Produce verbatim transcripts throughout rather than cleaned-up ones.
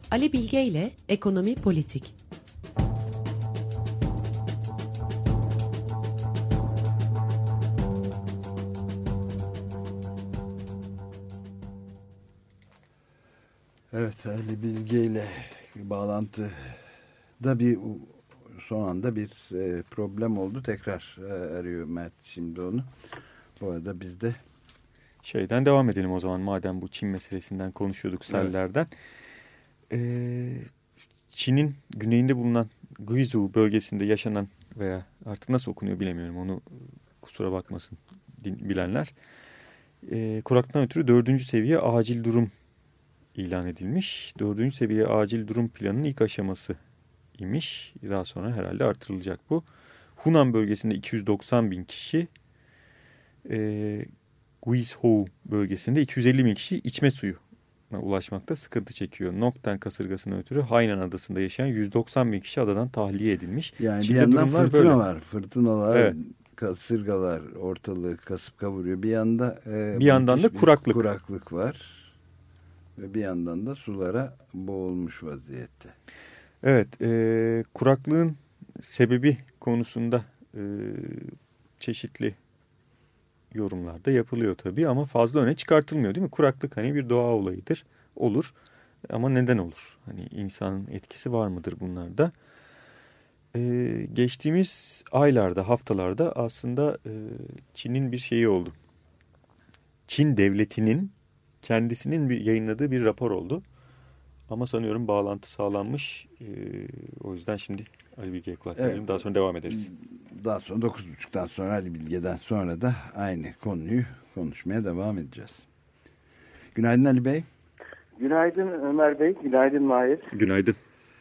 Ali Bilge ile Ekonomi Politik. Evet, Ali Bilge ile bağlantıda bir son anda bir e, problem oldu. Tekrar e, arıyor Mert şimdi onu. Bu arada biz de şeyden devam edelim o zaman, madem bu Çin meselesinden konuşuyorduk, sellerden. Evet. Ee, Çin'in güneyinde bulunan Guizhou bölgesinde yaşanan veya artık nasıl okunuyor bilemiyorum, onu kusura bakmasın bilenler. Ee, kuraklıktan ötürü dördüncü seviye acil durum ilan edilmiş. Dördüncü seviye acil durum planının ilk aşaması imiş. Daha sonra herhalde artırılacak bu. Hunan bölgesinde iki yüz doksan bin kişi, e, Guizhou bölgesinde iki yüz elli bin kişi içme suyuna ulaşmakta sıkıntı çekiyor. Nokten kasırgasına ötürü Hainan adasında yaşayan yüz doksan bin kişi adadan tahliye edilmiş. Yani Çin'de bir yandan fırtına böyle var. Fırtınalar, evet, kasırgalar ortalığı kasıp kavuruyor. Bir yanda e, bir yandan da kuraklık. kuraklık var. Ve bir yandan da sulara boğulmuş vaziyette. Evet, e, kuraklığın sebebi konusunda e, çeşitli yorumlar da yapılıyor tabii ama fazla öne çıkartılmıyor, değil mi? Kuraklık hani bir doğa olayıdır, olur ama neden olur? Hani insanın etkisi var mıdır bunlarda? E, geçtiğimiz aylarda, haftalarda aslında e, Çin'in bir şeyi oldu. Çin devletinin kendisinin bir yayınladığı bir rapor oldu. Ama sanıyorum bağlantı sağlanmış. Ee, o yüzden şimdi Ali Bilge'ye kulak verelim. Evet. Daha sonra devam ederiz. Daha sonra dokuz buçuktan sonra Ali Bilge'den sonra da aynı konuyu konuşmaya devam edeceğiz. Günaydın Ali Bey. Günaydın Ömer Bey. Günaydın Mahir. Günaydın.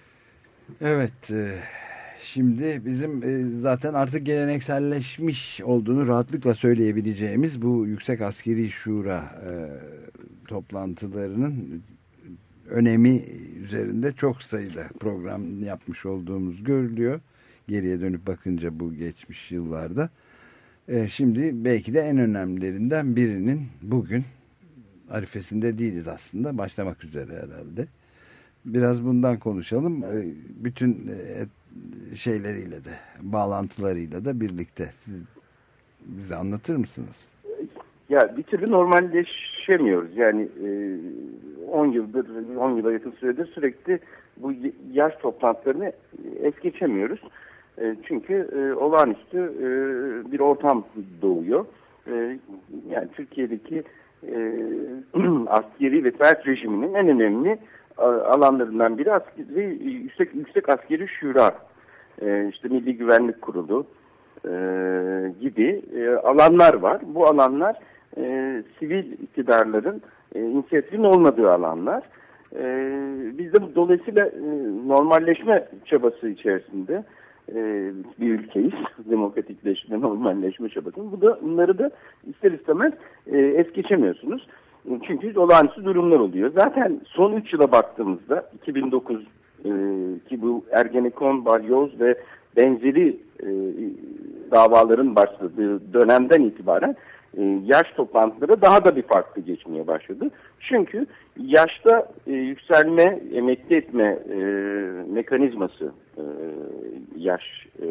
Evet. E, şimdi bizim e, zaten artık gelenekselleşmiş olduğunu rahatlıkla söyleyebileceğimiz bu Yüksek Askeri Şura e, toplantılarının önemi üzerinde çok sayıda program yapmış olduğumuz görülüyor. Geriye dönüp bakınca bu geçmiş yıllarda. Ee, şimdi belki de en önemlilerinden birinin bugün arifesinde değiliz aslında. Başlamak üzere herhalde. Biraz bundan konuşalım. Ee, bütün e, şeyleriyle de, bağlantılarıyla da birlikte. Siz bize anlatır mısınız? Ya bir türlü normalleşemiyoruz. Yani on yıldır, on yıla yakın süredir sürekli bu yaş toplantılarını es geçemiyoruz. E, çünkü e, olağanüstü e, bir ortam doğuyor. E, yani Türkiye'deki e, askeri ve sert rejiminin en önemli alanlarından biri askeri, yüksek, yüksek askeri şura, e, işte Milli Güvenlik Kurulu e, gibi e, alanlar var. Bu alanlar e, sivil iktidarların e, inisiyatifinin olmadığı alanlar. E, biz de dolayısıyla e, normalleşme çabası içerisinde e, bir ülkeyiz. Demokratikleşme, normalleşme çabası. Bu da, bunları da ister istemez e, es geçemiyorsunuz. Çünkü olağanüstü durumlar oluyor. Zaten son üç yıla baktığımızda iki bin dokuz e, ki bu Ergenekon, Balyoz ve benzeri e, davaların başladığı dönemden itibaren e, yaş toplantıları daha da bir farklı geçmeye başladı. Çünkü yaşta e, yükselme, emekli etme e, mekanizması e, yaş e,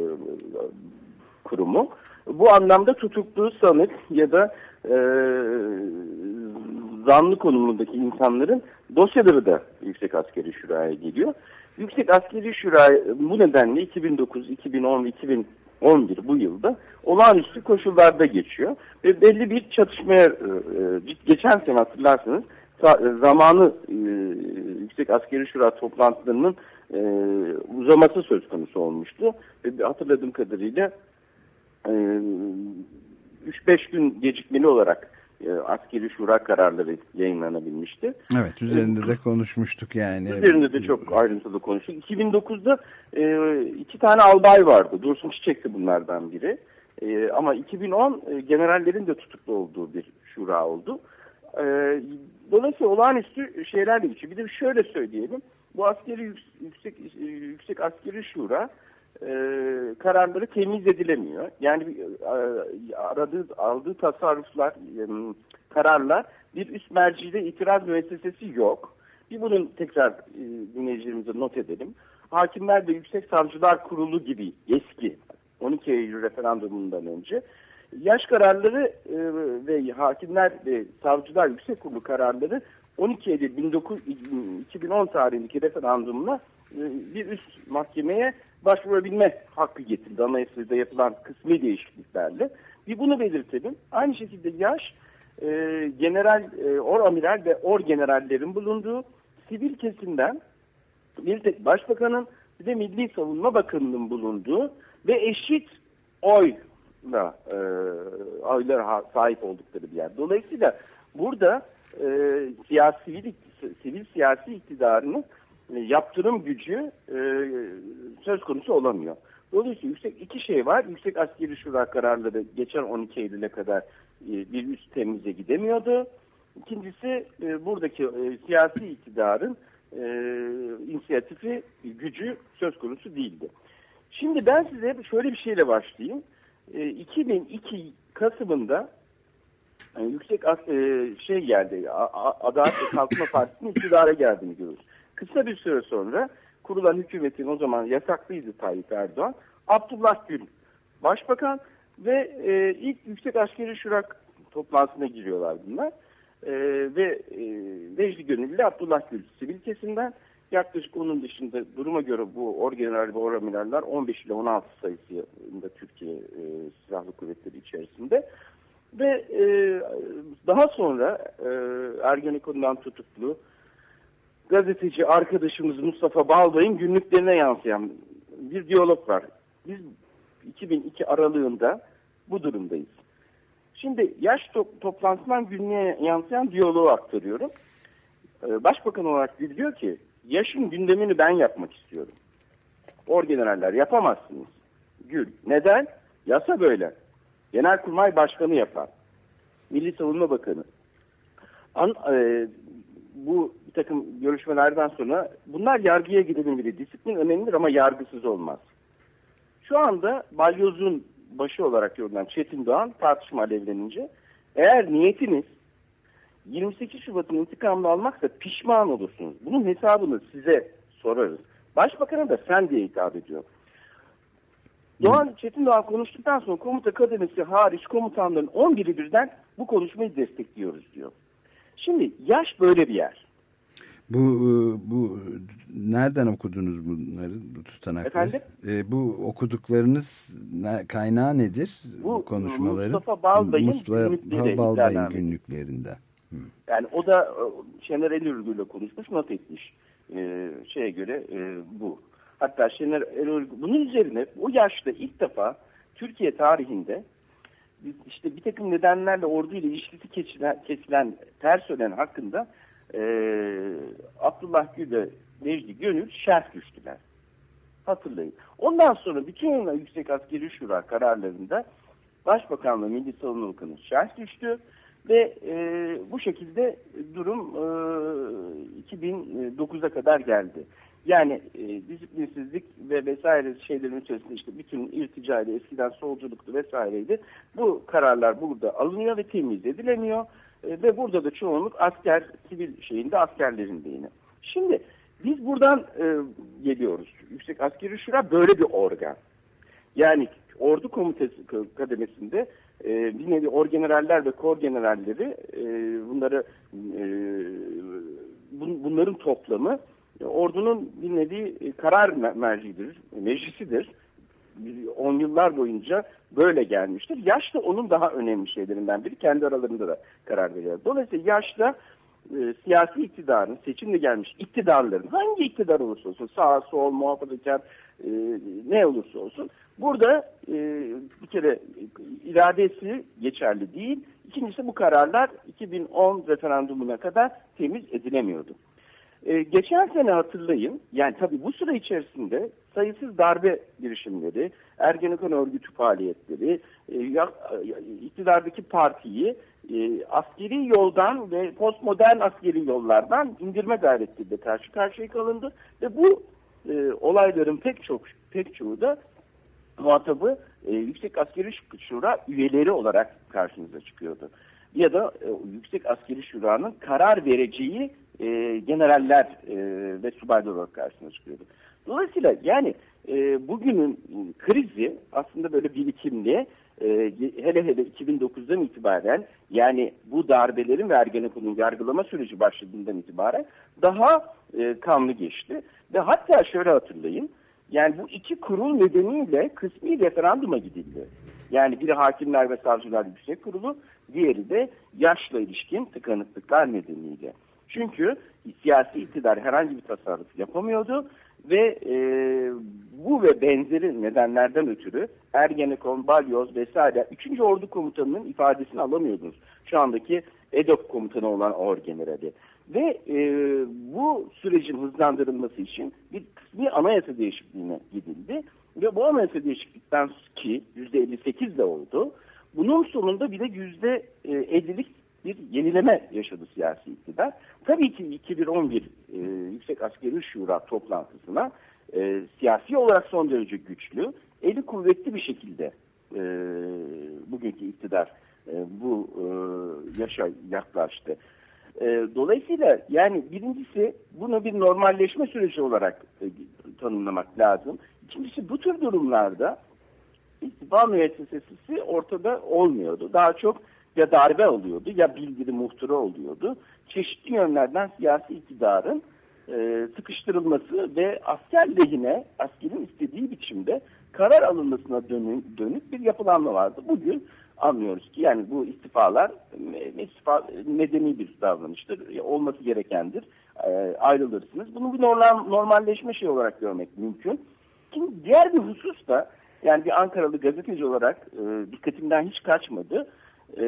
kurumu. Bu anlamda tutuklu, sanık ya da e, zanlı konumundaki insanların dosyaları da Yüksek Askeri Şura'ya geliyor. Yüksek Askeri Şura bu nedenle iki bin dokuz, iki bin on, iki bin on bir bu yılda olağanüstü koşullarda geçiyor. Ve belli bir çatışmaya, e, geçen sene hatırlarsanız zamanı e, Yüksek Askeri Şura toplantılarının e, uzaması söz konusu olmuştu. Ve hatırladığım kadarıyla üç beş gün gecikmeli olarak e, askeri şura kararları yayınlanabilmişti. Evet, üzerinde de konuşmuştuk yani. Üzerinde de çok ayrıntılı konuştuk. iki bin dokuzda e, iki tane albay vardı. Dursun Çiçek'ti bunlardan biri. E, ama iki bin on e, generallerin de tutuklu olduğu bir şura oldu. E, dolayısıyla olağanüstü şeylerle geçiyor. Bir de şöyle söyleyelim. Bu askeri yüksek, yüksek askeri şura e, kararları temiz edilemiyor. Yani e, aradığı, aldığı tasarruflar, e, kararlar bir üst mercide itiraz müessesesi yok. Bir bunun tekrar e, dinleyicilerimize not edelim. Hakimler ve Yüksek Savcılar Kurulu gibi eski on iki Eylül referandumundan önce yaş kararları e, ve Hakimler ve Savcılar Yüksek Kurulu kararları on iki Eylül iki bin on tarihindeki referandumla e, bir üst mahkemeye başvurabilme hakkı getirdi. Anayasada yapılan kısmi değişikliklerle. Bir bunu belirtelim. Aynı şekilde yaş e, general, e, oramiral ve orgenerallerin bulunduğu sivil kesimden bir tek başbakanın bir de Milli Savunma Bakanı'nın bulunduğu ve eşit oyla e, oylara sahip oldukları bir yer. Dolayısıyla burada e, siyasi sivil, sivil siyasi iktidarının e, yaptırım gücü e, söz konusu olamıyor. Dolayısıyla yüksek iki şey var. Yüksek Askeri Şura kararları geçen on iki Eylül'e kadar e, bir üst temize gidemiyordu. İkincisi e, buradaki e, siyasi iktidarın e, inisiyatifi, gücü söz konusu değildi. Şimdi ben size şöyle bir şeyle başlayayım. E, iki bin iki Kasım'ında e, yüksek e, şey geldi, Adalet ve Kalkınma Partisi'nin iktidara geldiğini görüyoruz. Kısa bir süre sonra kurulan hükümetin, o zaman yasaklıydı Tayyip Erdoğan, Abdullah Gül Başbakan ve e, ilk Yüksek Askeri Şura toplantısına giriyorlar bunlar. E, ve e, Necdi Gönül ile Abdullah Gül sivil kesimden, yaklaşık onun dışında duruma göre bu orgeneral ve oramiraller on beş ile on altı sayısında Türkiye e, Silahlı Kuvvetleri içerisinde ve e, daha sonra e, Ergenekon'dan tutuklu gazeteci arkadaşımız Mustafa Balbay'ın günlüklerine yansıyan bir diyalog var. Biz iki bin iki aralığında bu durumdayız. Şimdi yaş to- toplantısından günlüğe yansıyan diyaloğu aktarıyorum. Ee, Başbakan olarak Gül diyor ki, yaşın gündemini ben yapmak istiyorum. Orgeneraller yapamazsınız. Gül, neden? Yasa böyle. Genelkurmay Başkanı yapar. Milli Savunma Bakanı. An, e, bu bir takım görüşmelerden sonra bunlar yargıya gidebilir. Disiplin önemlidir ama yargısız olmaz. Şu anda balyozun başı olarak görülen Çetin Doğan tartışma alevlenince, eğer niyetiniz yirmi sekiz Şubat'ın intikamını almaksa pişman olursunuz. Bunun hesabını size sorarız. Başbakan'a da sen diye hitap ediyor. Doğan, Çetin Doğan konuştuktan sonra komuta kademesi hariç komutanların on biri birden bu konuşmayı destekliyoruz diyor. Şimdi yaş böyle bir yer. Bu bu nereden okudunuz bunları, bu tutanakları? Efendim? E, bu okuduklarınız kaynağı nedir? Bu, bu konuşmaların Mustafa Balbay'ın Mustafa günlükleri, Balbay'ın günlüklerinden. Hı. Yani o da Şener Elörgü ile konuşmuş, not etmiş. Ee, şeye göre e, bu. Hatta Şener Elörgü bunun üzerine o yaşta ilk defa Türkiye tarihinde işte bir takım nedenlerle orduyla ilişkisi kesilen, kesilen personel hakkında e, Abdullah Gül ve Necdi Gönül şerh düştüler. Hatırlayın. Ondan sonra bütün Yüksek Askeri Şura kararlarında Başbakanla Milli Savunma Bakanı şerh düştü ve e, bu şekilde durum e, iki bin dokuza kadar geldi. Yani e, disiplinsizlik ve vesaire şeylerin içerisinde işte bütün irticayla, eskiden solculuktu vesaireydi. Bu kararlar burada alınıyor ve temiz edilemiyor. E, ve burada da çoğunluk asker, sivil şeyinde askerlerinde yine. Şimdi biz buradan e, geliyoruz. Yüksek Askeri Şura böyle bir organ. Yani ordu komitesi kademesinde e, bir nevi orgeneraller ve korgeneralleri e, bunları e, bun, bunların toplamı ordunun bir nevi karar merciidir, meclisidir. On yıllar boyunca böyle gelmiştir. Yaş da onun daha önemli şeylerinden biri. Kendi aralarında da karar veriyor. Dolayısıyla yaşta e, siyasi iktidarın, seçimle gelmiş iktidarların, hangi iktidar olursa olsun, sağ, sol, muhafazakar, e, ne olursa olsun, burada e, bir kere iradesi geçerli değil. İkincisi bu kararlar iki bin on referandumuna kadar temiz edilemiyordu. Ee, geçen sene hatırlayın, yani tabii bu süre içerisinde sayısız darbe girişimleri, Ergenekon örgütü faaliyetleri, e, ya, iktidardaki partiyi e, askeri yoldan ve postmodern askeri yollardan indirme gayretleriyle karşı karşıya kalındı ve bu e, olayların pek çok pek çoğu da muhatabı e, Yüksek Askeri Şura üyeleri olarak karşımıza çıkıyordu. Ya da e, Yüksek Askeri Şura'nın karar vereceği e, generaller e, ve subaylar olarak karşısına çıkıyordu. Dolayısıyla yani e, bugünün krizi aslında böyle birikimli, e, hele hele iki bin dokuzdan itibaren, yani bu darbelerin ve Ergenekon'un yargılama süreci başladığından itibaren daha e, kanlı geçti. Ve hatta şöyle hatırlayın, yani bu iki kurul nedeniyle kısmi referanduma gidildi. Yani biri Hakimler ve Savcılar Yüksek Kurulu, diğeri de yaşla ilişkin tıkanıklıklar nedeniyle. Çünkü siyasi iktidar herhangi bir tasarruf yapamıyordu ve e, bu ve benzeri nedenlerden ötürü Ergenekon, Balyoz vesaire üçüncü Ordu Komutanı'nın ifadesini alamıyordunuz. Şu andaki EDOK komutanı olan orgenerali. Ve e, bu sürecin hızlandırılması için bir kısmi anayasa değişikliğine gidildi. Ve bu anayasa değişiklikten ki yüzde elli sekiz de oldu. Bunun sonunda bir de yüzde ellilik bir yenileme yaşadı siyasi iktidar. Tabii ki iki bin on bir e, Yüksek Askeri Şura toplantısına e, siyasi olarak son derece güçlü, eli kuvvetli bir şekilde e, bugünkü iktidar e, bu e, yaşa yaklaştı. E, dolayısıyla yani birincisi bunu bir normalleşme süreci olarak e, tanımlamak lazım. İkincisi bu tür durumlarda istifa müessesesi ortada olmuyordu. Daha çok ya darbe oluyordu ya bildiri muhtıra oluyordu. Çeşitli yönlerden siyasi iktidarın e, sıkıştırılması ve asker lehine, askerin istediği biçimde karar alınmasına dönük, dönük bir yapılanma vardı. Bugün anlıyoruz ki yani bu istifalar istifa medeni bir davranıştır, olması gerekendir. E, ayrılırsınız. Bunu bir normal, normalleşme şey olarak görmek mümkün. Şimdi diğer bir husus da yani bir Ankaralı gazeteci olarak e, dikkatimden hiç kaçmadı. E,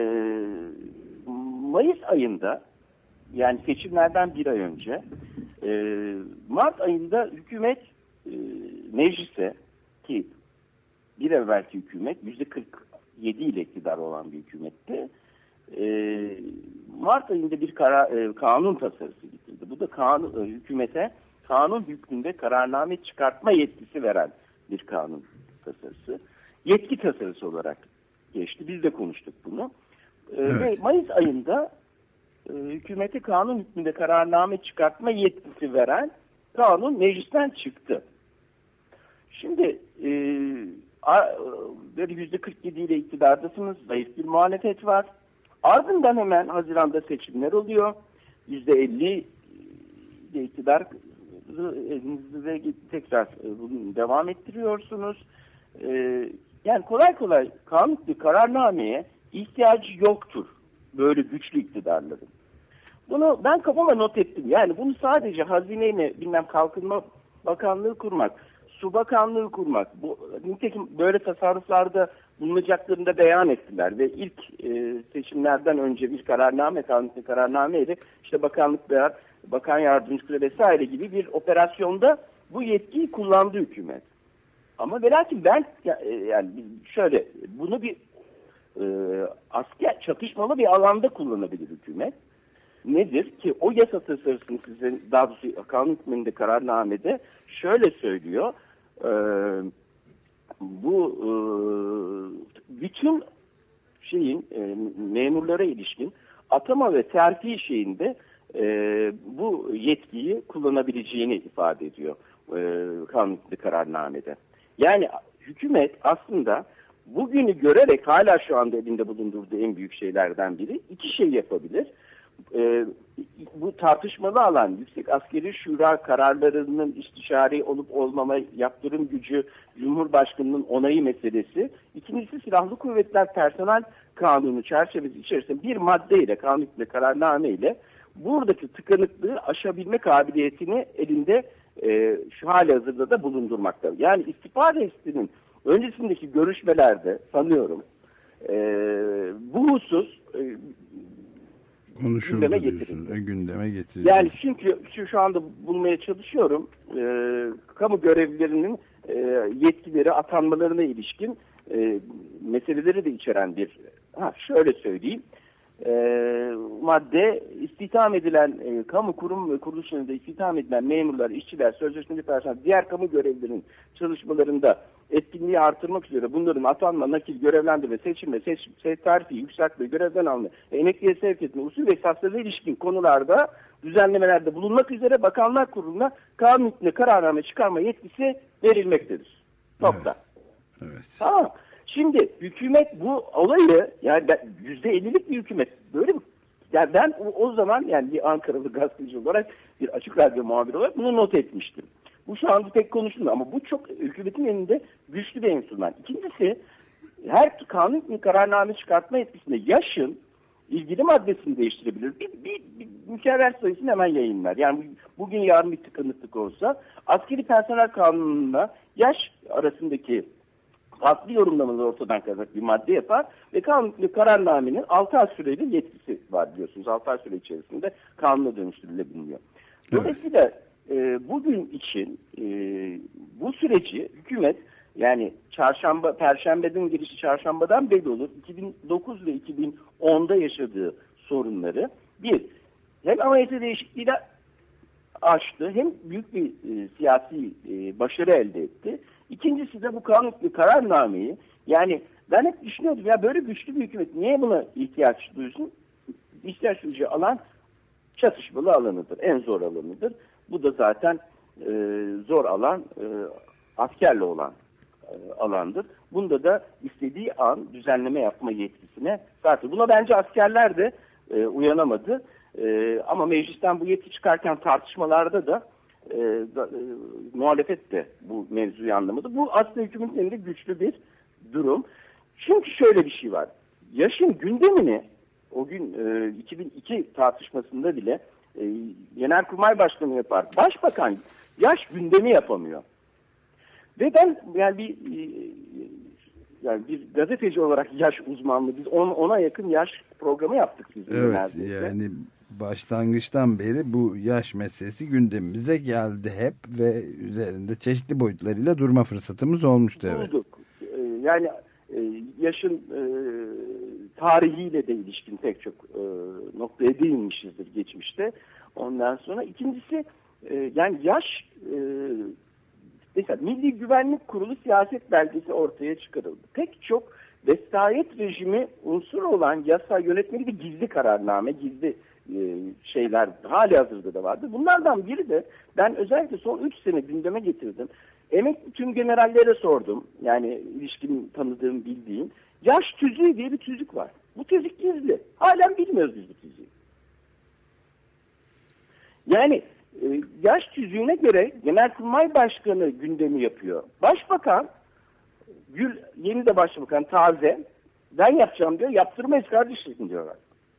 Mayıs ayında, yani seçimlerden bir ay önce, e, Mart ayında hükümet e, meclise, ki bir evvelki hükümet yüzde kırk yedi ile iktidar olan bir hükümetti, e, Mart ayında bir karar, e, kanun tasarısı getirdi. Bu da kanun, e, hükümete kanun hükmünde kararname çıkartma yetkisi veren bir kanun tasarısı. Yetki tasarısı olarak geçti. Biz de konuştuk bunu. Ee, evet. Ve Mayıs ayında e, hükümete kanun hükmünde kararname çıkartma yetkisi veren kanun meclisten çıktı. Şimdi e, böyle yüzde kırk yedi ile iktidardasınız. Zayıf bir muhalefet var. Ardından hemen Haziran'da seçimler oluyor. yüzde elli ile iktidar elinizde tekrar bunu devam ettiriyorsunuz. Ee, yani kolay kolay kanunlu kararnameye ihtiyacı yoktur böyle güçlü iktidarların. Bunu ben kafama not ettim. Yani bunu sadece hazineyle bilmem Kalkınma Bakanlığı kurmak, Su Bakanlığı kurmak, bu nitekim böyle tasarruflarda bulunacaklarını da beyan ettiler ve ilk e, seçimlerden önce bir kararname, kanunlu kararname ile işte bakanlıklar, bakan yardımcıları vesaire gibi bir operasyonda bu yetkiyi kullandı hükümet. Ama ve lakin ben yani şöyle bunu bir e, asker çatışmalı bir alanda kullanabilir hükümet. Nedir ki o yasa tasarısını size daha doğrusu kanun hükmünde kararnamede şöyle söylüyor. E, bu e, bütün şeyin e, memurlara ilişkin atama ve terfi şeyinde e, bu yetkiyi kullanabileceğini ifade ediyor e, kanun kararnamede. Yani hükümet aslında bugünü görerek hala şu anda elinde bulundurduğu en büyük şeylerden biri iki şey yapabilir. Ee, bu tartışmalı alan Yüksek Askeri Şura kararlarının istişare olup olmama yaptırım gücü Cumhurbaşkanı'nın onayı meselesi. İkincisi Silahlı Kuvvetler Personel Kanunu çerçevesi içerisinde bir maddeyle, kanun ve kararname ile buradaki tıkanıklığı aşabilme kabiliyetini elinde e, şu hali hazırda da bulundurmakta. Yani istifa restinin öncesindeki görüşmelerde sanıyorum e, bu husus e, gündeme getirildi. Gündeme getirildi. Yani çünkü şu, şu anda bulmaya çalışıyorum e, kamu görevlilerinin e, yetkileri atanmalarına ilişkin e, meseleleri de içeren bir ha, şöyle söyleyeyim. E, madde istihdam edilen e, kamu kurum ve kuruluşlarında istihdam edilen memurlar, işçiler, sözleşmeli personel, diğer kamu görevlilerinin çalışmalarında etkinliği artırmak üzere bunların atanma, nakil, görevlendirme, seçilme, seç, seç tarifi, yükseltme, görevden alma, emekliye sevk etme, usul ve esaslarına ilişkin konularda düzenlemelerde bulunmak üzere Bakanlar Kurulu'na kanun hükmünde kararname çıkarma yetkisi verilmektedir. Topta. Evet. Evet. Tamam. Şimdi hükümet bu olayı, yani yüzde ellilik bir hükümet böyle mi? Yani ben o, o zaman yani bir Ankaralı gazeteci olarak, bir Açık Radyo muhabiri olarak bunu not etmiştim. Bu şu anda pek konuşulmuyor ama bu çok hükümetin elinde güçlü bir enstrüman. İkincisi, her kanun hükmü kararname çıkartma etkisinde yaşın ilgili maddesini değiştirebilir. Bir, bir, bir mükerrer sayısını hemen yayınlar. Yani bugün yarın bir tıkanıklık olsa askeri personel kanununda yaş arasındaki farklı yorumlamaları ortadan kalkacak bir madde yapar ve kanun hükmü kararnamenin altı ay süreli yetkisi var biliyorsunuz. altı ay süre içerisinde kanuna dönüştürülebiliyor. Dolayısıyla e, bugün için e, bu süreci hükümet, yani çarşamba, perşembeden girişi çarşambadan belli olur. iki bin dokuz ve iki bin onda yaşadığı sorunları bir, hem anayasa değişikliğiyle aştı, hem büyük bir e, siyasi e, başarı elde etti. İkincisi de bu kanun hükmü kararnameyi, yani ben hep düşünüyordum ya, böyle güçlü bir hükümet niye buna ihtiyaç duysun? İhtiyaç duyacağı alan çatışmalı alanıdır, en zor alanıdır. Bu da zaten e, zor alan e, askerle olan e, alandır. Bunda da istediği an düzenleme yapma yetkisine sahip. Buna bence askerler de e, uyanamadı. E, ama meclisten bu yetki çıkarken tartışmalarda da, e, da e, muhalefet de bu mevzuyu anlamadı. Bu aslında hükümetin elinde güçlü bir durum. Çünkü şöyle bir şey var. Yaşın gündemini o gün e, iki bin iki tartışmasında bile e, Genelkurmay Başkanı yapar. Başbakan yaş gündemi yapamıyor. Ve ben yani bir e, yani bir gazeteci olarak yaş uzmanlığı, biz on, ona yakın yaş programı yaptık biz. Evet, neredeyse. yani başlangıçtan beri bu yaş meselesi gündemimize geldi hep ve üzerinde çeşitli boyutlarıyla durma fırsatımız olmuştu. Evet. Bulduk. E, yani e, yaşın e, tarihiyle de ilişkin pek çok e, noktaya değinmişizdir geçmişte. Ondan sonra ikincisi e, yani yaş e, mesela Milli Güvenlik Kurulu siyaset belgesi ortaya çıkarıldı. Pek çok vesayet rejimi unsuru olan yasa yönetmeliği ve gizli kararname, gizli e, şeyler hali hazırda da vardı. Bunlardan biri de ben özellikle son üç sene gündeme getirdim. Emekli tüm generallere sordum. Yani ilişkin tanıdığım, bildiğim. Yaş tüzüğü diye bir tüzük var. Bu tüzük gizli. Halen bilmiyoruz biz bu tüzüğü. Yani e, yaş tüzüğüne göre Genelkurmay Başkanı gündemi yapıyor. Başbakan, Gül, yeni de başbakan taze, ben yapacağım diyor, yaptırmayız kardeşim diyorlar.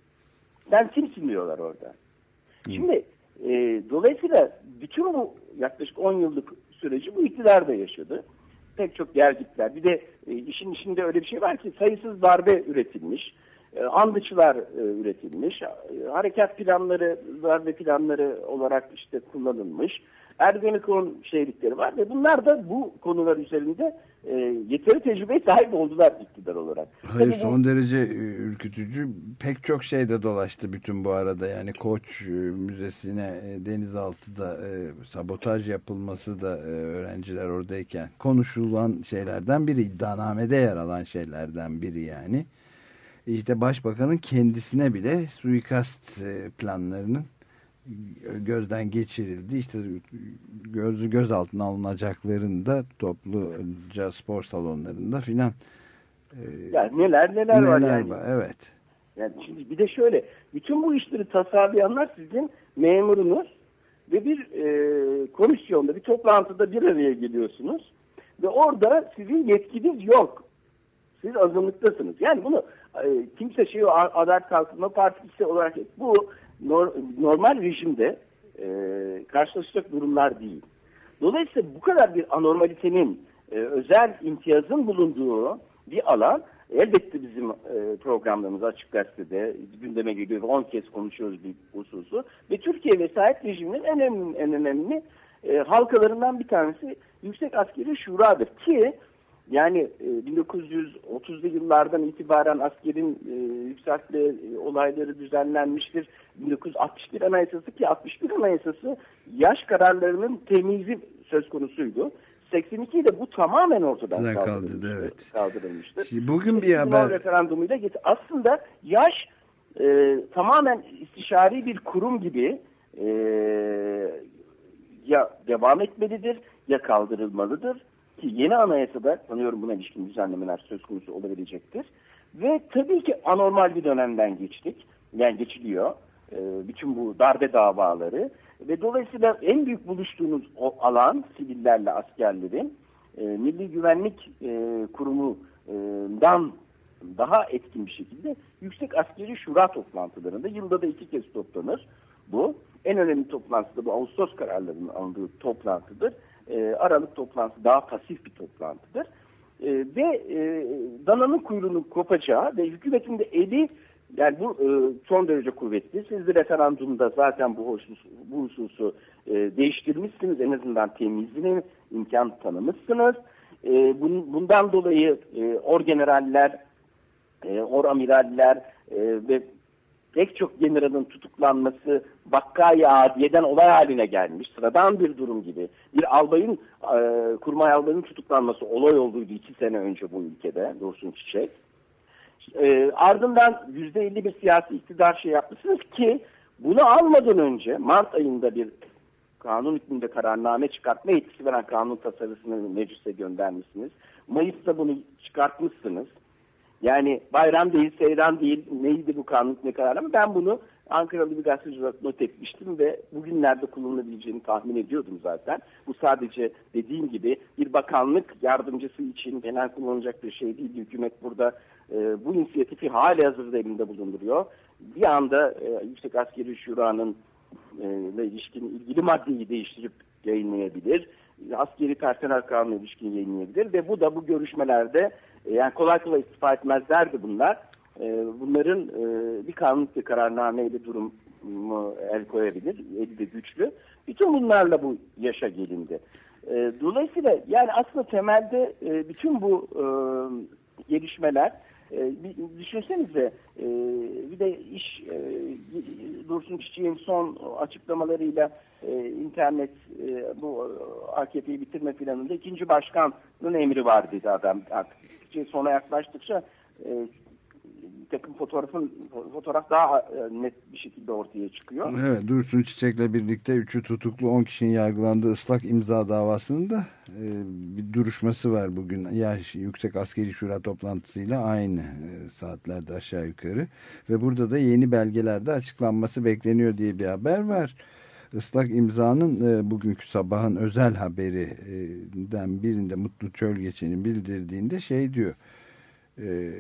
Sen kimsin diyorlar orada. Hı. Şimdi e, dolayısıyla bütün bu yaklaşık on yıllık süreci bu iktidar da yaşadı. Pek çok gelgitler. Bir de e, işin içinde öyle bir şey var ki sayısız darbe üretilmiş. E, andıçılar e, üretilmiş. E, harekat planları, darbe planları olarak işte kullanılmış. Ergenekon şeylikleri var ve bunlar da bu konular üzerinde e, yeteri tecrübeye sahip oldular iktidar olarak. Hayır, Tabii son bu, derece ürkütücü, pek çok şey de dolaştı bütün bu arada. Yani Koç Müzesi'ne e, denizaltıda e, sabotaj yapılması da e, öğrenciler oradayken konuşulan şeylerden biri, iddianamede yer alan şeylerden biri yani. İşte Başbakanın kendisine bile suikast e, planlarının gözden geçirildi. İşte göz, gözaltına alınacakların da topluca spor salonlarında filan. E, yani neler neler, neler var yani. Var, evet. Yani şimdi bir de şöyle, bütün bu işleri tasarlayanlar sizin memurunuz ve bir e, komisyonda, bir toplantıda bir araya geliyorsunuz ve orada sizin yetkiniz yok. Siz azınlıktasınız. Yani bunu e, kimse şey, Adalet Kalkınma Partisi olarak, bu nor, normal rejimde e, karşılaşacak durumlar değil. Dolayısıyla bu kadar bir anormalitenin, e, özel imtiyazın bulunduğu bir alan elbette bizim e, programlarımız Açık Gazete'de gündeme geliyor. on kez konuşuyoruz bir hususu. Ve Türkiye vesayet rejiminin en önemli, en önemli e, halkalarından bir tanesi Yüksek Askeri Şura'dır ki yani e, bin dokuz yüz otuzlu yıllardan itibaren askerin e, yükseltme e, olayları düzenlenmiştir. bin dokuz yüz altmış bir Anayasası, ki altmış bir Anayasası yaş kararlarının temizi söz konusuydu. seksen ikide bu tamamen ortadan kaldırılmıştır. Evet. kaldırılmıştır. Şimdi bugün bir haber referandumuyla getir. Aslında yaş e, tamamen istişari bir kurum gibi e, ya devam etmelidir ya kaldırılmalıdır ki yeni anayasada sanıyorum buna ilişkin düzenlemeler söz konusu olabilecektir. Ve tabii ki anormal bir dönemden geçtik. Yani geçiliyor. E, bütün bu darbe davaları ve dolayısıyla en büyük buluştuğunuz o alan sivillerle askerlerin e, Milli Güvenlik e, Kurumu'dan daha etkin bir şekilde Yüksek Askeri Şura toplantılarında yılda da iki kez toplanır bu. En önemli toplantısı da bu Ağustos kararlarının alındığı toplantıdır. E, Aralık toplantısı daha pasif bir toplantıdır. E, ve e, dananın kuyruğunun kopacağı ve hükümetin de eli yani bu e, son derece kuvvetli. Siz de referandumda zaten bu husus, bu hususu e, değiştirmişsiniz. En azından temizliğine imkan tanımışsınız. E, bun, bundan dolayı e, orgeneraller, e, oramiraller e, ve pek çok generalın tutuklanması Vakkayı Adiye'den olay haline gelmiş. Sıradan bir durum gibi. Bir albayın, e, kurmay albayın tutuklanması olay olduydu iki sene önce bu ülkede. Dursun Çiçek. E, ardından yüzde elli bir siyasi iktidar şey yapmışsınız ki bunu almadan önce Mart ayında bir kanun hükmünde kararname çıkartma yetkisi veren kanun tasarısını meclise göndermişsiniz. Mayıs'ta bunu çıkartmışsınız. Yani bayram değil, seyran değil, neydi bu kanun hükmünde kararname? Ben bunu Ankaralı bir gazeteci olarak not etmiştim ve bugünlerde kullanılabileceğini tahmin ediyordum zaten. Bu sadece dediğim gibi bir bakanlık yardımcısı için genel kullanılacak bir şey değil. Hükümet burada e, bu inisiyatifi hali hazırda elinde bulunduruyor. Bir anda e, Yüksek Askeri Şura'nın e, ile ilişkin ilgili maddeyi değiştirip yayınlayabilir. Askeri personel kanununa ilişkin yayınlayabilir ve bu da bu görüşmelerde e, yani kolay kolay istifa etmezlerdi bunlar. Bunların bir kanunluk kararnameyle durumu el koyabilir, eli de güçlü. Bütün bunlarla bu yaşa gelindi. Dolayısıyla yani aslında temelde bütün bu gelişmeler, düşünsenize bir de iş Dursun Çiçek'in son açıklamalarıyla internet bu A K P'yi bitirme planında ikinci başkanın emri var dedi adam. Artık sona yaklaştıkça takım fotoğrafın fotoğraf daha net bir şekilde ortaya çıkıyor. Evet, Dursun Çiçek'le birlikte üçü tutuklu on kişinin yargılandığı ıslak imza davasının da e, bir duruşması var bugün. Yaş Yüksek Askeri Şura toplantısıyla aynı e, saatlerde aşağı yukarı ve burada da yeni belgelerde açıklanması bekleniyor diye bir haber var. Islak imzanın e, bugünkü sabahın özel haberinden birinde Mutlu Çölgeçen'in bildirdiğinde şey diyor. E,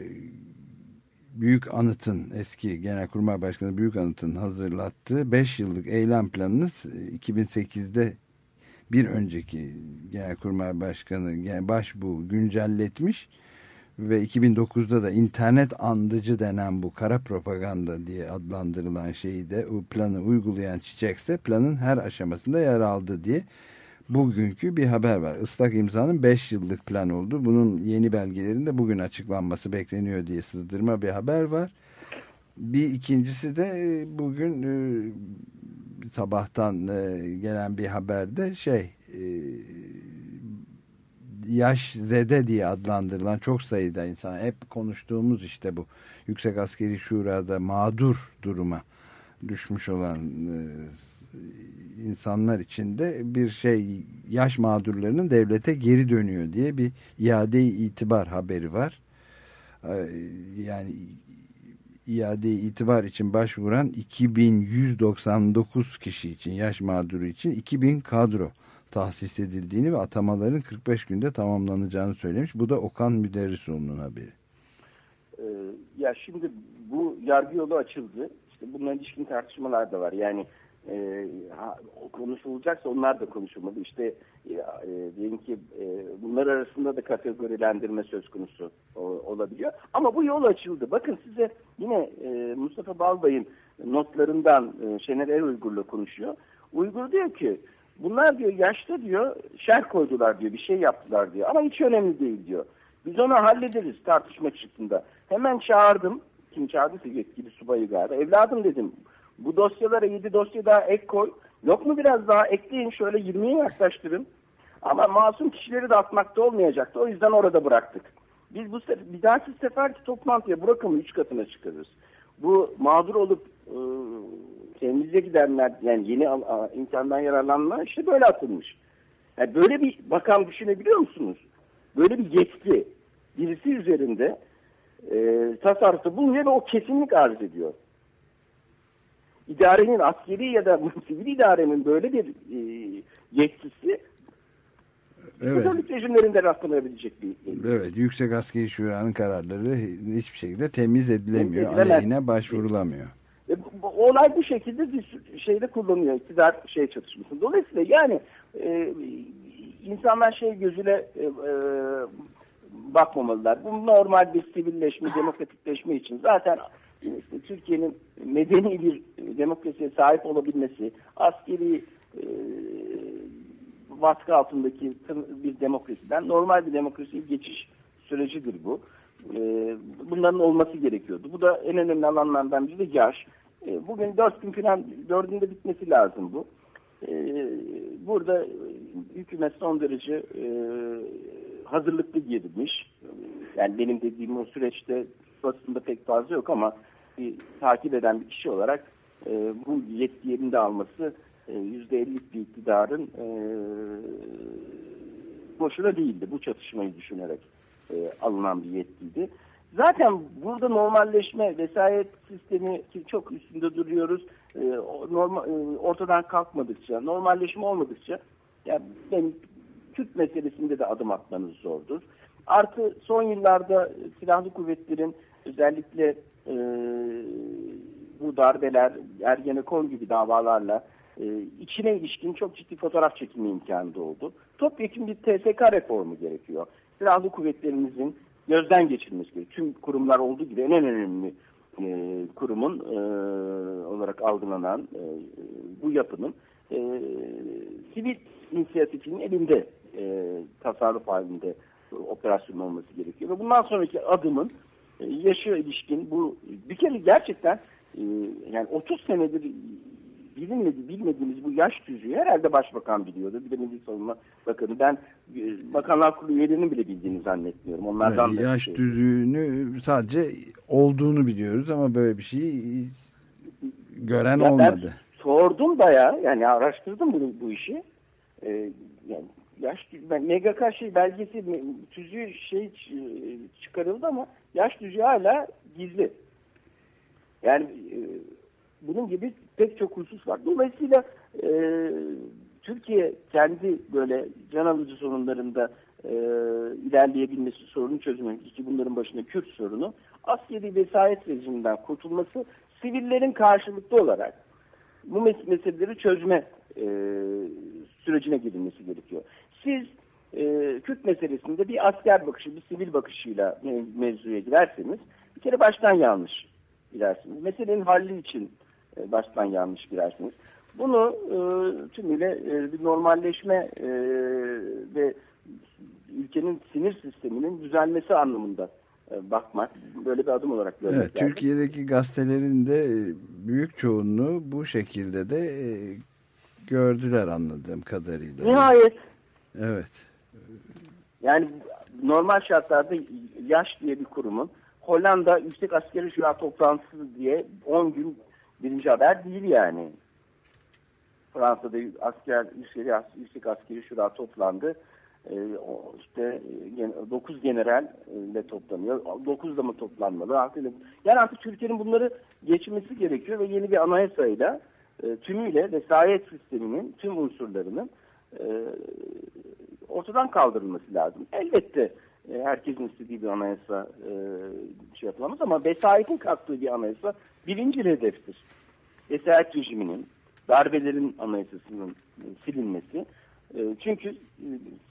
Büyük Anıt'ın eski Genelkurmay Başkanı Büyük Anıt'ın hazırlattığı beş yıllık eylem planını iki bin sekizde bir önceki Genelkurmay Başkanı yani Başbuğ güncelletmiş ve iki bin dokuzda da internet andıcı denen bu kara propaganda diye adlandırılan şeyi de o planı uygulayan Çiçekse planın her aşamasında yer aldı diye bugünkü bir haber var. Islak imzanın beş yıllık plan oldu. Bunun yeni belgelerin de bugün açıklanması bekleniyor diye sızdırma bir haber var. Bir ikincisi de bugün sabahtan gelen bir haberde şey yaş zede diye adlandırılan çok sayıda insan hep konuştuğumuz işte bu Yüksek Askeri Şura'da mağdur duruma düşmüş olan insanlar için de bir şey yaş mağdurlarının devlete geri dönüyor diye bir iade-i itibar haberi var. Yani iade-i itibar için başvuran iki bin yüz doksan dokuz kişi için yaş mağduru için iki bin kadro tahsis edildiğini ve atamaların kırk beş günde tamamlanacağını söylemiş. Bu da Okan Müderrisoğlu'nun haberi. Ee, ya şimdi bu yargı yolu açıldı. İşte bununla ilişkin tartışmalar da var. Yani e, konuşulacaksa onlar da konuşulmalı. İşte e, e, diyelim ki e, bunlar arasında da kategorilendirme söz konusu o, olabiliyor. Ama bu yol açıldı. Bakın size yine e, Mustafa Balbay'ın notlarından e, Şener Eruygur'la konuşuyor. Uygur diyor ki bunlar diyor yaşta diyor şerh koydular diyor bir şey yaptılar diyor ama hiç önemli değil diyor. Biz onu hallederiz tartışma çıktığında. Hemen çağırdım. Kim çağırdıysa yetkili subayı galiba. Evladım dedim bu dosyalara yedi dosya daha ek koy. Yok mu biraz daha ekleyin şöyle yirmiye yaklaştırın. Ama masum kişileri de atmakta olmayacaktı. O yüzden orada bıraktık. Biz bu sefer, bir dahaki seferki toplantıya bu rakamı üç katına çıkarırız. Bu mağdur olup e, temize gidenler, yani yeni imkandan yararlanma işte böyle atılmış. Yani böyle bir bakan düşünebiliyor musunuz? Böyle bir yetki birisi üzerinde e, tasarrufta bulunuyor ve o kesinlik arz ediyor. İdarenin, askeri ya da sivil idarenin böyle bir e, yetkisi evet. Katolik rejimlerinde rastlanabilecek bir yetkisi. Evet, Yüksek Askeri Şura'nın kararları hiçbir şekilde temiz edilemiyor, aleyhine başvurulamıyor. E, bu, bu, olay bu şekilde bir şeyde kullanıyor, iktidar şey çatışması. Dolayısıyla yani e, insanlar şey gözüyle e, e, bakmamalılar. Bu normal bir sivilleşme, demokratikleşme için zaten işte Türkiye'nin medeni bir demokrasiye sahip olabilmesi, askeri e, baskı altındaki bir demokrasiden normal bir demokrasiye geçiş sürecidir bu. E, bunların olması gerekiyordu. Bu da en önemli alanlardan biri de yaş. E, bugün dört gün falan, dördünde bitmesi lazım bu. E, burada hükümet son derece e, hazırlıklı girmiş. Yani benim dediğim o süreçte basında pek fazla yok ama bir, takip eden bir kişi olarak e, bu yetki yerinde alması e, yüzde ellilik bir iktidarın e, boşuna değildi. Bu çatışmayı düşünerek e, alınan bir yetkiydi. Zaten burada normalleşme, vesayet sistemi ki çok üstünde duruyoruz. E, normal, e, ortadan kalkmadıkça, normalleşme olmadıkça yani benim Kürt meselesinde de adım atmanız zordur. Artı son yıllarda silahlı kuvvetlerin özellikle e, bu darbeler, Ergenekon gibi davalarla e, içine ilişkin çok ciddi fotoğraf çekimi imkanı da oldu. Topyekun bir T S K reformu gerekiyor. Silahlı kuvvetlerimizin gözden geçirilmesi gerekiyor. Tüm kurumlar olduğu gibi en önemli e, kurumun e, olarak algılanan e, bu yapının e, sivil inisiyatifinin elinde e, tasarruf halinde e, operasyon olması gerekiyor. Ve bundan sonraki adımın e, yaşa ilişkin bu bir kere gerçekten e, yani otuz senedir bilinmedi, bilmediğimiz bu yaş tüzüğü herhalde başbakan biliyordu. Bir de Milli Savunma Bakanı. Ben e, Bakanlar Kurulu üyelerinin bile bildiğini zannetmiyorum. Onlardan evet, da yaş şey. tüzüğünü sadece olduğunu biliyoruz ama böyle bir şey gören ya olmadı. Ben sordum bayağı, yani araştırdım bu, bu işi. Ee, yani yaş ben M G K şey belgesi tüzüğü şey çıkarıldı ama yaş tüzüğü hala gizli. Yani e, bunun gibi pek çok husus var. Dolayısıyla e, Türkiye kendi böyle can alıcı sorunlarında e, ilerleyebilmesi, sorunu çözmek ki bunların başında Kürt sorunu, askeri vesayet rejiminden kurtulması, sivillerin karşılıklı olarak bu meseleleri çözme e, sürecine girilmesi gerekiyor. Siz e, Kürt meselesinde bir asker bakışı, bir sivil bakışıyla mevzuya girerseniz bir kere baştan yanlış girersiniz. Meselenin halli için e, baştan yanlış girersiniz. Bunu e, tümüyle e, bir normalleşme e, ve ülkenin sinir sisteminin düzelmesi anlamında e, bakmak, böyle bir adım olarak görmek evet, lazım. Türkiye'deki gazetelerin de büyük çoğunluğu bu şekilde de e, gördüler anladığım kadarıyla. Nihayet. Evet. Yani normal şartlarda yaş diye bir kurumun Hollanda Yüksek Askeri Şura toplantısı diye on gün birinci haber değil yani. Fransa'da asker yüksek, yüksek Askeri Şura toplandı. Ee, işte dokuz generalle toplanıyor. dokuz da mı toplanmalı? Yani artık Türkiye'nin bunları geçmesi gerekiyor ve yeni bir anayasayla e, tümüyle vesayet sisteminin tüm unsurlarının e, ortadan kaldırılması lazım. Elbette e, herkesin istediği bir anayasa e, şey yapılamaz ama vesayetin kalktığı bir anayasa birinci hedeftir. Vesayet rejiminin, darbelerin anayasasının e, silinmesi. E, çünkü e,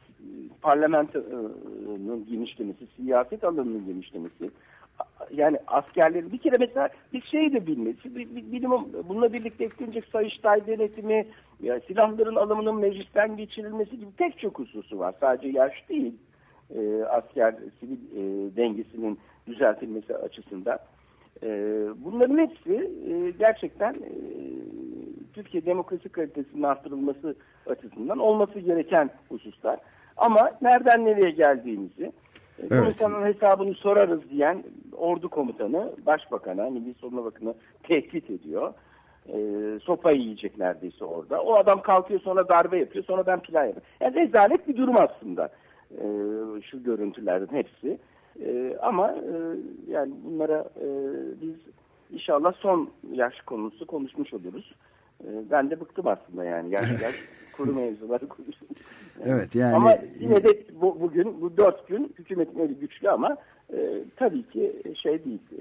parlamentonun genişlemesi, siyaset alanının genişlemesi, yani askerlerin bir kere mesela bir şey de bilmesi, bilim, bununla birlikte eklenecek Sayıştay denetimi, ya silahların alımının meclisten geçirilmesi gibi pek çok hususu var. Sadece yaş değil, e, asker sivil e, dengesinin düzeltilmesi açısından. E, bunların hepsi e, gerçekten e, Türkiye demokrasi kalitesinin arttırılması açısından olması gereken hususlar. Ama nereden nereye geldiğimizi, evet, komutanın hesabını sorarız diyen ordu komutanı, başbakana, Milli Savunma Bakanı tehdit ediyor. E, sopa yiyecek neredeyse orada. O adam kalkıyor, sonra darbe yapıyor, sonra ben plan yapıyorum. Yani rezalet bir durum aslında e, şu görüntülerin hepsi. E, ama e, yani bunlara e, biz inşallah son yaş konusu konuşmuş oluruz. E, ben de bıktım aslında yani. Gerçekten kuru mevzuları konuşuyoruz. Evet yani. Ama yine de bu, bugün bu dört gün hükümetin eli güçlü ama e, tabii ki şey değil. E,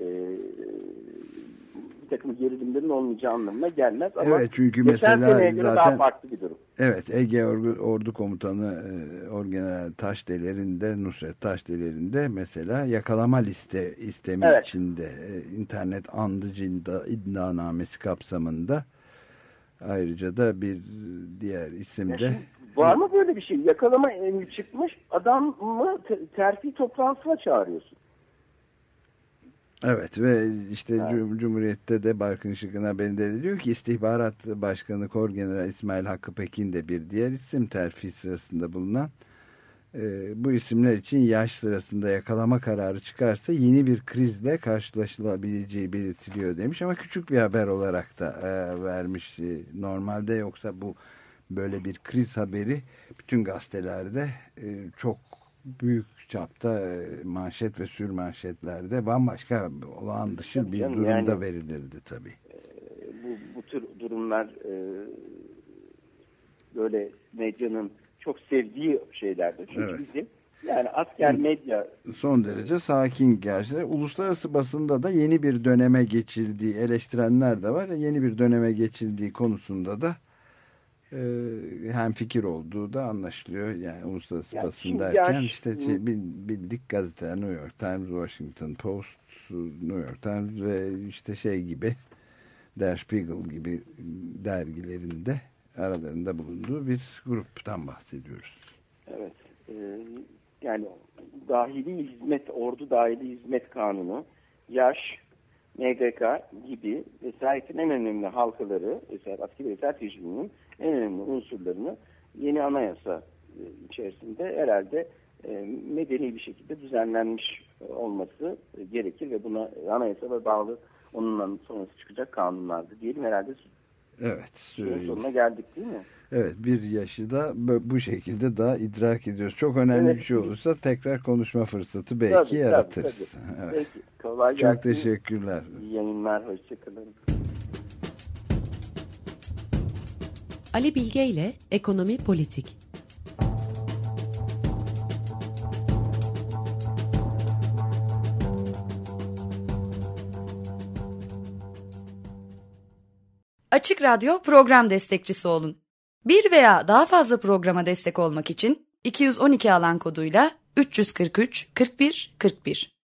bir takım gerilimlerin olmayacağı anlamına gelmez. Ama evet, çünkü mesela zaten zaten farklı bir durum. Evet, Ege Ordu, Ordu Komutanı e, Orgeneral Taşdeler'inde, Nusret Taşdeler'inde mesela yakalama liste istemi evet. içinde e, internet andıcı iddianamesi kapsamında, ayrıca da bir diğer isimde. Var mı böyle bir şey? Yakalama emri çıkmış, adamı terfi toplantısına çağırıyorsun. Evet ve işte evet. Cumhuriyet'te de Barkın Işık'ın haberinde de diyor ki İstihbarat Başkanı Korgeneral İsmail Hakkı Pekin de bir diğer isim, terfi sırasında bulunan. E, bu isimler için yaş sırasında yakalama kararı çıkarsa yeni bir krizle karşılaşılabileceği belirtiliyor demiş, ama küçük bir haber olarak da e, vermiş. E, normalde yoksa bu böyle bir kriz haberi bütün gazetelerde e, çok büyük çapta e, manşet ve sürmanşetlerde bambaşka olağan dışı tabii bir canım, durumda yani, verilirdi tabii. E, bu, bu tür durumlar e, böyle medyanın çok sevdiği şeylerdir. Çünkü evet. bizim yani asker medya son derece sakin gerçekten. Uluslararası basında da yeni bir döneme geçildiği, eleştirenler de var ya, yeni bir döneme geçildiği konusunda da hem fikir olduğu da anlaşılıyor. Yani uluslararası yani basın derken yaş, işte şey, bildik gazeteler, New York Times, Washington Post, New York Times ve işte şey gibi Der Spiegel gibi dergilerinde aralarında bulunduğu bir gruptan bahsediyoruz. Evet. E, yani dahili hizmet, ordu dahili hizmet kanunu, yaş, M G K gibi vesayetin en önemli halkaları, mesela askeri vesaret rejiminin en önemli unsurlarını yeni anayasa içerisinde herhalde medeni bir şekilde düzenlenmiş olması gerekir ve buna anayasa ve bağlı onunla sonrası çıkacak kanunlardı diyelim herhalde. Evet. Sonuna geldik değil mi? Evet, bir yaşı da bu şekilde daha idrak ediyoruz. Çok önemli evet. bir şey olursa tekrar konuşma fırsatı belki tabii, yaratırız. Tabii, tabii. Evet. Peki, kolay Çok gelsin. teşekkürler. İyi yayınlar, hoşçakalın. Ali Bilge ile Ekonomi Politik. Açık Radyo program destekçisi olun. Bir veya daha fazla programa destek olmak için iki yüz on iki alan koduyla üç yüz kırk üç kırk bir kırk bir